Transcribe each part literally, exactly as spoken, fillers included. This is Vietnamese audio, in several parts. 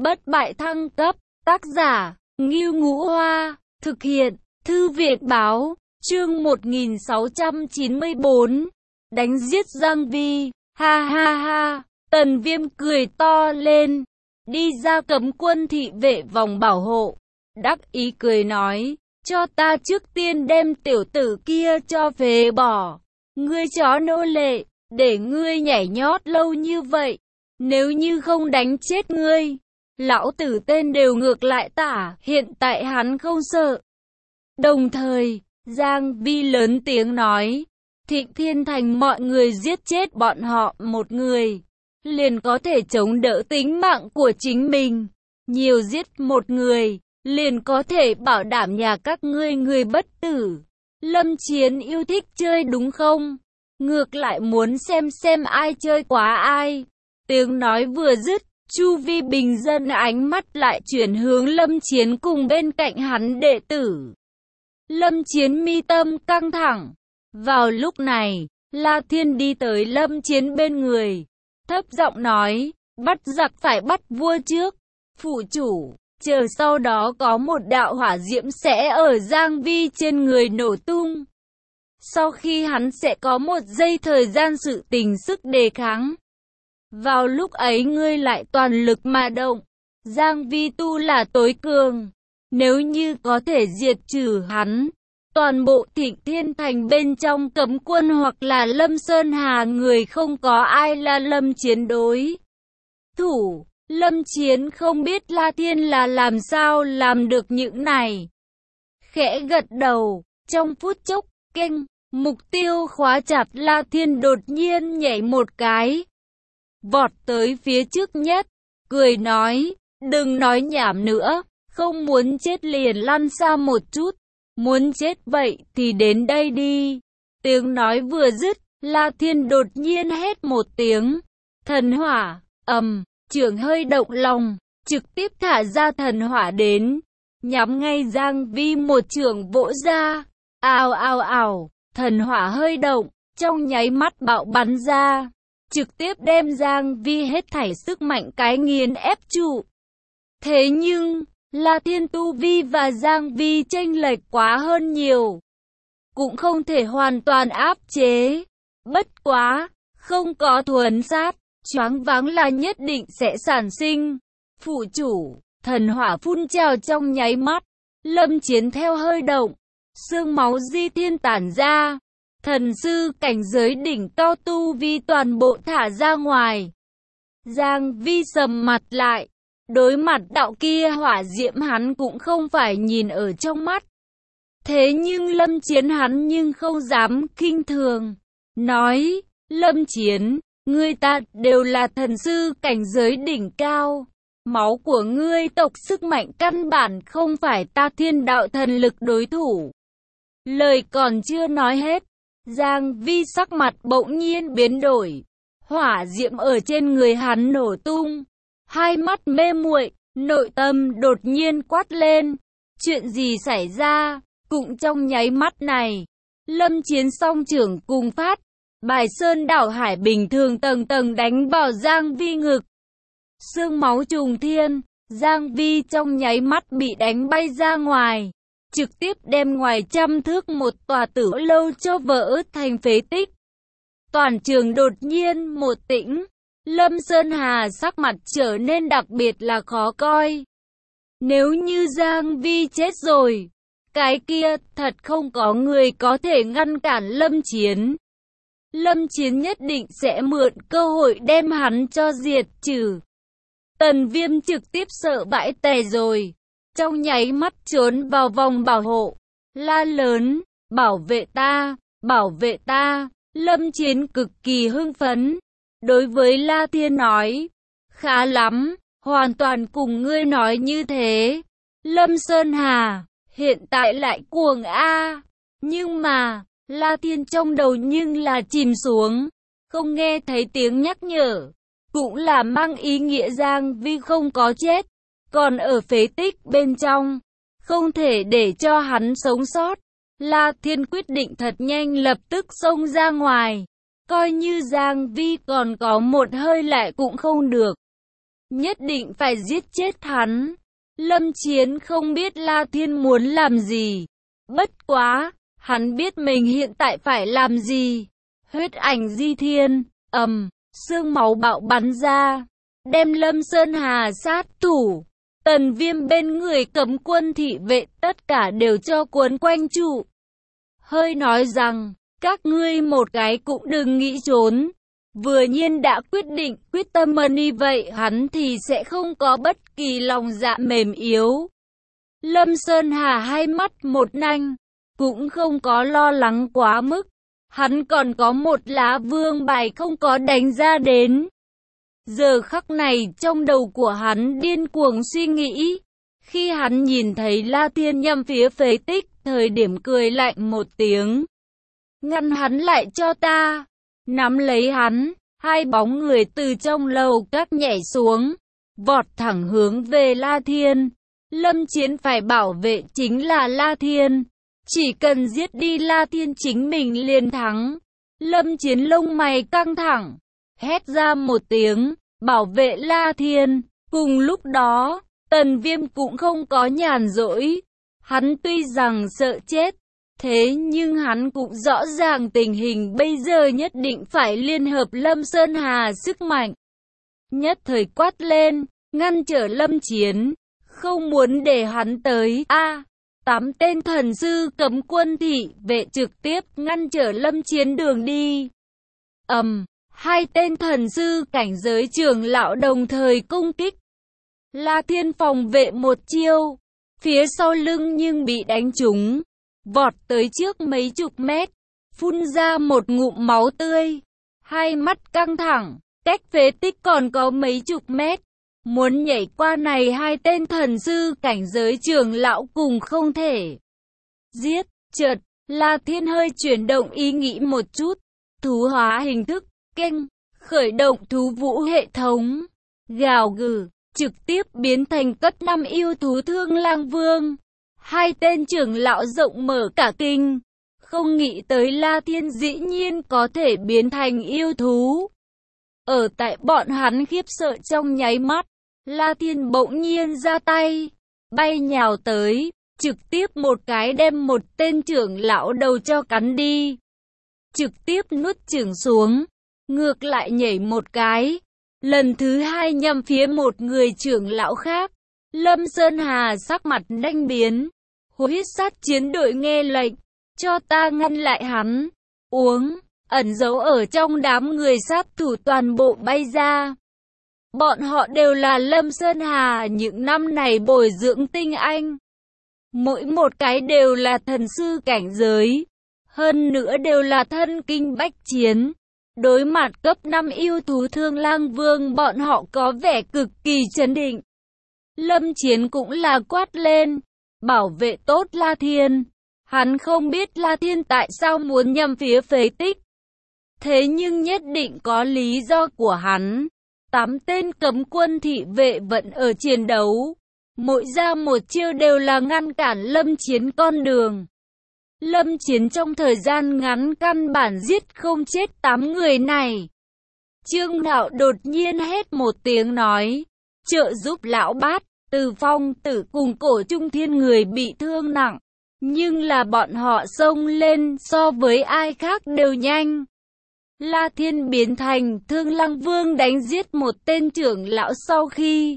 bất bại thăng cấp, tác giả, Ngưu Ngũ Hoa, thực hiện, Thư viện Báo, chương một nghìn sáu trăm chín mươi bốn, đánh giết Giang Vi, ha ha ha, Tần Viêm cười to lên, đi ra cấm quân thị vệ vòng bảo hộ, đắc ý cười nói, cho ta trước tiên đem tiểu tử kia cho phế bỏ, ngươi chó nô lệ, để ngươi nhảy nhót lâu như vậy, nếu như không đánh chết ngươi, lão tử tên đều ngược lại tả, hiện tại hắn không sợ. Đồng thời, Giang Vi lớn tiếng nói, Thịnh Thiên Thành mọi người giết chết bọn họ một người, liền có thể chống đỡ tính mạng của chính mình, nhiều giết một người, liền có thể bảo đảm nhà các ngươi người bất tử. Lâm Chiến yêu thích chơi đúng không? Ngược lại muốn xem xem ai chơi quá ai. Tiếng nói vừa dứt, chu vi bình dân ánh mắt lại chuyển hướng Lâm Chiến cùng bên cạnh hắn đệ tử. Lâm Chiến mi tâm căng thẳng. Vào lúc này, La Thiên đi tới Lâm Chiến bên người, thấp giọng nói, bắt giặc phải bắt vua trước. Phụ chủ, chờ sau đó có một đạo hỏa diễm sẽ ở Giang Vi trên người nổ tung. Sau khi hắn sẽ có một giây thời gian sự tình sức đề kháng. Vào lúc ấy ngươi lại toàn lực mà động. Giang Vi tu là tối cường. Nếu như có thể diệt trừ hắn, toàn bộ Thịnh Thiên Thành bên trong cấm quân hoặc là Lâm Sơn Hà người không có ai là Lâm Chiến đối thủ. Lâm Chiến không biết La Thiên là làm sao làm được những này. Khẽ gật đầu, trong phút chốc, kênh, mục tiêu khóa chặt La Thiên đột nhiên nhảy một cái. Vọt tới phía trước nhất, cười nói, đừng nói nhảm nữa, không muốn chết liền lăn xa một chút, muốn chết vậy thì đến đây đi. Tiếng nói vừa dứt, La Thiên đột nhiên hét một tiếng, thần hỏa, ầm. Trưởng hơi động lòng, trực tiếp thả ra thần hỏa đến, nhắm ngay Giang Vi một trường vỗ ra, ào ào ào, thần hỏa hơi động, trong nháy mắt bạo bắn ra, trực tiếp đem Giang Vi hết thảy sức mạnh cái nghiền ép trụ. Thế nhưng, La Thiên tu vi và Giang Vi chênh lệch quá hơn nhiều, cũng không thể hoàn toàn áp chế, bất quá, không có thuần sát. Choáng váng là nhất định sẽ sản sinh. Phụ chủ, thần hỏa phun trào trong nháy mắt. Lâm Chiến theo hơi động, xương máu di thiên tản ra. Thần sư cảnh giới đỉnh cao tu vi toàn bộ thả ra ngoài. Giang Vi sầm mặt lại. Đối mặt đạo kia hỏa diễm hắn cũng không phải nhìn ở trong mắt. Thế nhưng Lâm Chiến hắn nhưng không dám khinh thường. Nói, Lâm Chiến, ngươi ta đều là thần sư cảnh giới đỉnh cao. Máu của ngươi tộc sức mạnh căn bản không phải ta thiên đạo thần lực đối thủ. Lời còn chưa nói hết, Giang Vi sắc mặt bỗng nhiên biến đổi. Hỏa diễm ở trên người hắn nổ tung. Hai mắt mê muội, nội tâm đột nhiên quát lên. Chuyện gì xảy ra? Cũng trong nháy mắt này, Lâm Chiến song trưởng cùng phát. Bài sơn đảo hải bình thường tầng tầng đánh vào Giang Vi ngực. Sương máu trùng thiên, Giang Vi trong nháy mắt bị đánh bay ra ngoài. Trực tiếp đem ngoài trăm thước một tòa tử lâu cho vỡ thành phế tích. Toàn trường đột nhiên một tĩnh. Lâm Sơn Hà sắc mặt trở nên đặc biệt là khó coi. Nếu như Giang Vi chết rồi, cái kia thật không có người có thể ngăn cản Lâm Chiến. Lâm Chiến nhất định sẽ mượn cơ hội đem hắn cho diệt trừ. Tần Viêm trực tiếp sợ bãi tè rồi. Trong nháy mắt trốn vào vòng bảo hộ. La lớn, bảo vệ ta, bảo vệ ta. Lâm Chiến cực kỳ hưng phấn. Đối với La Thiên nói, khá lắm, hoàn toàn cùng ngươi nói như thế. Lâm Sơn Hà, hiện tại lại cuồng a. Nhưng mà... La Thiên trong đầu nhưng là chìm xuống, không nghe thấy tiếng nhắc nhở, cũng là mang ý nghĩa Giang Vi không có chết, còn ở phế tích bên trong, không thể để cho hắn sống sót. La Thiên quyết định thật nhanh lập tức xông ra ngoài, coi như Giang Vi còn có một hơi lại cũng không được. nhất định phải giết chết hắn. Lâm Chiến không biết La Thiên muốn làm gì. Bất quá, hắn biết mình hiện tại phải làm gì. Huyết ảnh di thiên, ầm, xương máu bạo bắn ra, đem Lâm Sơn Hà sát thủ. Tần Viêm bên người cấm quân thị vệ tất cả đều cho cuốn quanh trụ. Hơi nói rằng, các ngươi một cái cũng đừng nghĩ trốn. Vừa nhiên đã quyết định quyết tâm như vậy hắn thì sẽ không có bất kỳ lòng dạ mềm yếu. Lâm Sơn Hà hai mắt một nanh, cũng không có lo lắng quá mức. Hắn còn có một lá vương bài không có đánh ra đến. Giờ khắc này trong đầu của hắn điên cuồng suy nghĩ. Khi hắn nhìn thấy La Thiên nhằm phía phế tích, thời điểm cười lạnh một tiếng. Ngăn hắn lại cho ta. Nắm lấy hắn, hai bóng người từ trong lầu các nhảy xuống, vọt thẳng hướng về La Thiên. Lâm Chiến phải bảo vệ chính là La Thiên. Chỉ cần giết đi La Thiên chính mình liền thắng. Lâm Chiến lông mày căng thẳng, hét ra một tiếng, bảo vệ La Thiên. Cùng lúc đó, Tần Viêm cũng không có nhàn rỗi. Hắn tuy rằng sợ chết, thế nhưng hắn cũng rõ ràng tình hình bây giờ nhất định phải liên hợp Lâm Sơn Hà sức mạnh. Nhất thời quát lên, ngăn trở Lâm Chiến, không muốn để hắn tới. A, tám tên thần sư cấm quân thị vệ trực tiếp ngăn trở Lâm Chiến đường đi. Ầm, um, hai tên thần sư cảnh giới trưởng lão đồng thời công kích. La Thiên phòng vệ một chiêu, phía sau lưng nhưng bị đánh trúng, vọt tới trước mấy chục mét, phun ra một ngụm máu tươi, hai mắt căng thẳng, cách phế tích còn có mấy chục mét. Muốn nhảy qua này hai tên thần sư cảnh giới trưởng lão cùng không thể. Giết, chợt, La Thiên hơi chuyển động ý nghĩ một chút, thú hóa hình thức, kênh, khởi động thú vũ hệ thống, gào gừ, trực tiếp biến thành cấp năm yêu thú Thương Lang Vương. Hai tên trưởng lão rộng mở cả kinh, không nghĩ tới La Thiên dĩ nhiên có thể biến thành yêu thú. Ở tại bọn hắn khiếp sợ trong nháy mắt, La Thiên bỗng nhiên ra tay, bay nhào tới, trực tiếp một cái đem một tên trưởng lão đầu cho cắn đi. Trực tiếp nuốt chửng xuống, ngược lại nhảy một cái, lần thứ hai nhằm phía một người trưởng lão khác. Lâm Sơn Hà sắc mặt đanh biến, huyết sát chiến đội nghe lệnh, cho ta ngăn lại hắn. Uống, ẩn giấu ở trong đám người sát thủ toàn bộ bay ra. Bọn họ đều là Lâm Sơn Hà những năm này bồi dưỡng tinh anh. Mỗi một cái đều là thần sư cảnh giới, hơn nữa đều là thân kinh bách chiến. Đối mặt cấp năm yêu thú Thương Lang Vương bọn họ có vẻ cực kỳ trấn định. Lâm Chiến cũng là quát lên, bảo vệ tốt La Thiên. Hắn không biết La Thiên tại sao muốn nhằm phía phế tích. Thế nhưng nhất định có lý do của hắn. Tám tên cấm quân thị vệ vẫn ở chiến đấu. Mỗi ra một chiêu đều là ngăn cản Lâm Chiến con đường. Lâm Chiến trong thời gian ngắn căn bản giết không chết tám người này. Trương Đạo đột nhiên hét một tiếng nói, trợ giúp lão bát, Từ Phong Tử cùng Cổ Trung Thiên người bị thương nặng. Nhưng là bọn họ xông lên so với ai khác đều nhanh. La Thiên biến thành Thương Lang Vương đánh giết một tên trưởng lão sau khi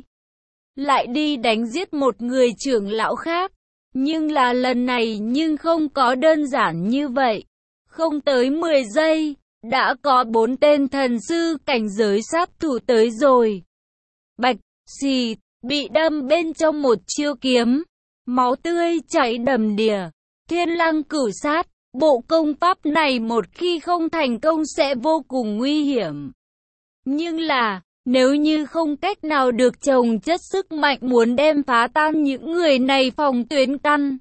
lại đi đánh giết một người trưởng lão khác. Nhưng là lần này nhưng không có đơn giản như vậy. Không tới mười giây, đã có bốn tên thần sư cảnh giới sát thủ tới rồi. Bạch, xì, bị đâm bên trong một chiêu kiếm. Máu tươi chảy đầm đìa. Thiên Lang Cửu Sát. Bộ công pháp này một khi không thành công sẽ vô cùng nguy hiểm. Nhưng là, nếu như không cách nào được chồng chất sức mạnh muốn đem phá tan những người này phòng tuyến căn.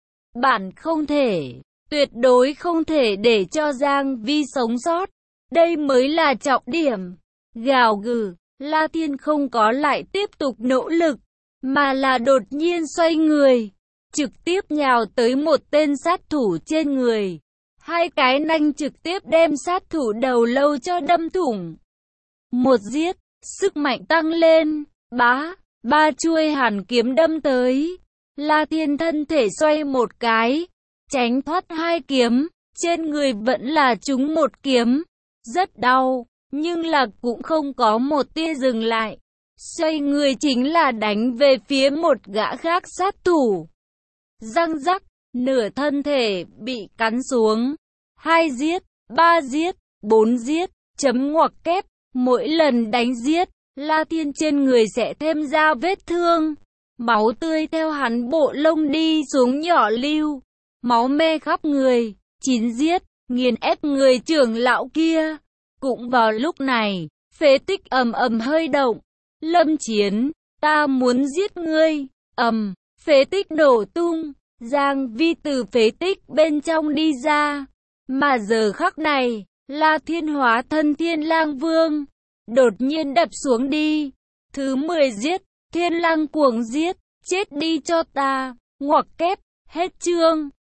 Bản không thể, tuyệt đối không thể để cho Giang Vi sống sót. Đây mới là trọng điểm. Gào gừ, La Thiên không có lại tiếp tục nỗ lực, mà là đột nhiên xoay người. Trực tiếp nhào tới một tên sát thủ trên người. Hai cái nanh trực tiếp đem sát thủ đầu lâu cho đâm thủng. Một giết, sức mạnh tăng lên, Bá, ba chuôi hàn kiếm đâm tới. La Thiên thân thể xoay một cái, tránh thoát hai kiếm, trên người vẫn là trúng một kiếm. Rất đau, nhưng là cũng không có một tia dừng lại. Xoay người chính là đánh về phía một gã khác sát thủ. Răng rắc, nửa thân thể bị cắn xuống. Hai giết, ba giết, bốn giết, chấm ngoặc kép. Mỗi lần đánh giết, La Thiên trên người sẽ thêm ra vết thương. Máu tươi theo hắn bộ lông đi xuống nhỏ lưu. Máu me khắp người. Chín giết, nghiền ép người trưởng lão kia. Cũng vào lúc này, phế tích ầm ầm hơi động. Lâm Chiến, ta muốn giết ngươi. Ầm, phế tích đổ tung. Giang Vi từ phế tích bên trong đi ra. Mà giờ khắc này, La Thiên hóa thân Thiên Lang Vương. Đột nhiên đập xuống đi. Thứ mười giết, Thiên Lang cuồng giết. Chết đi cho ta. Ngoặc kép, hết chương.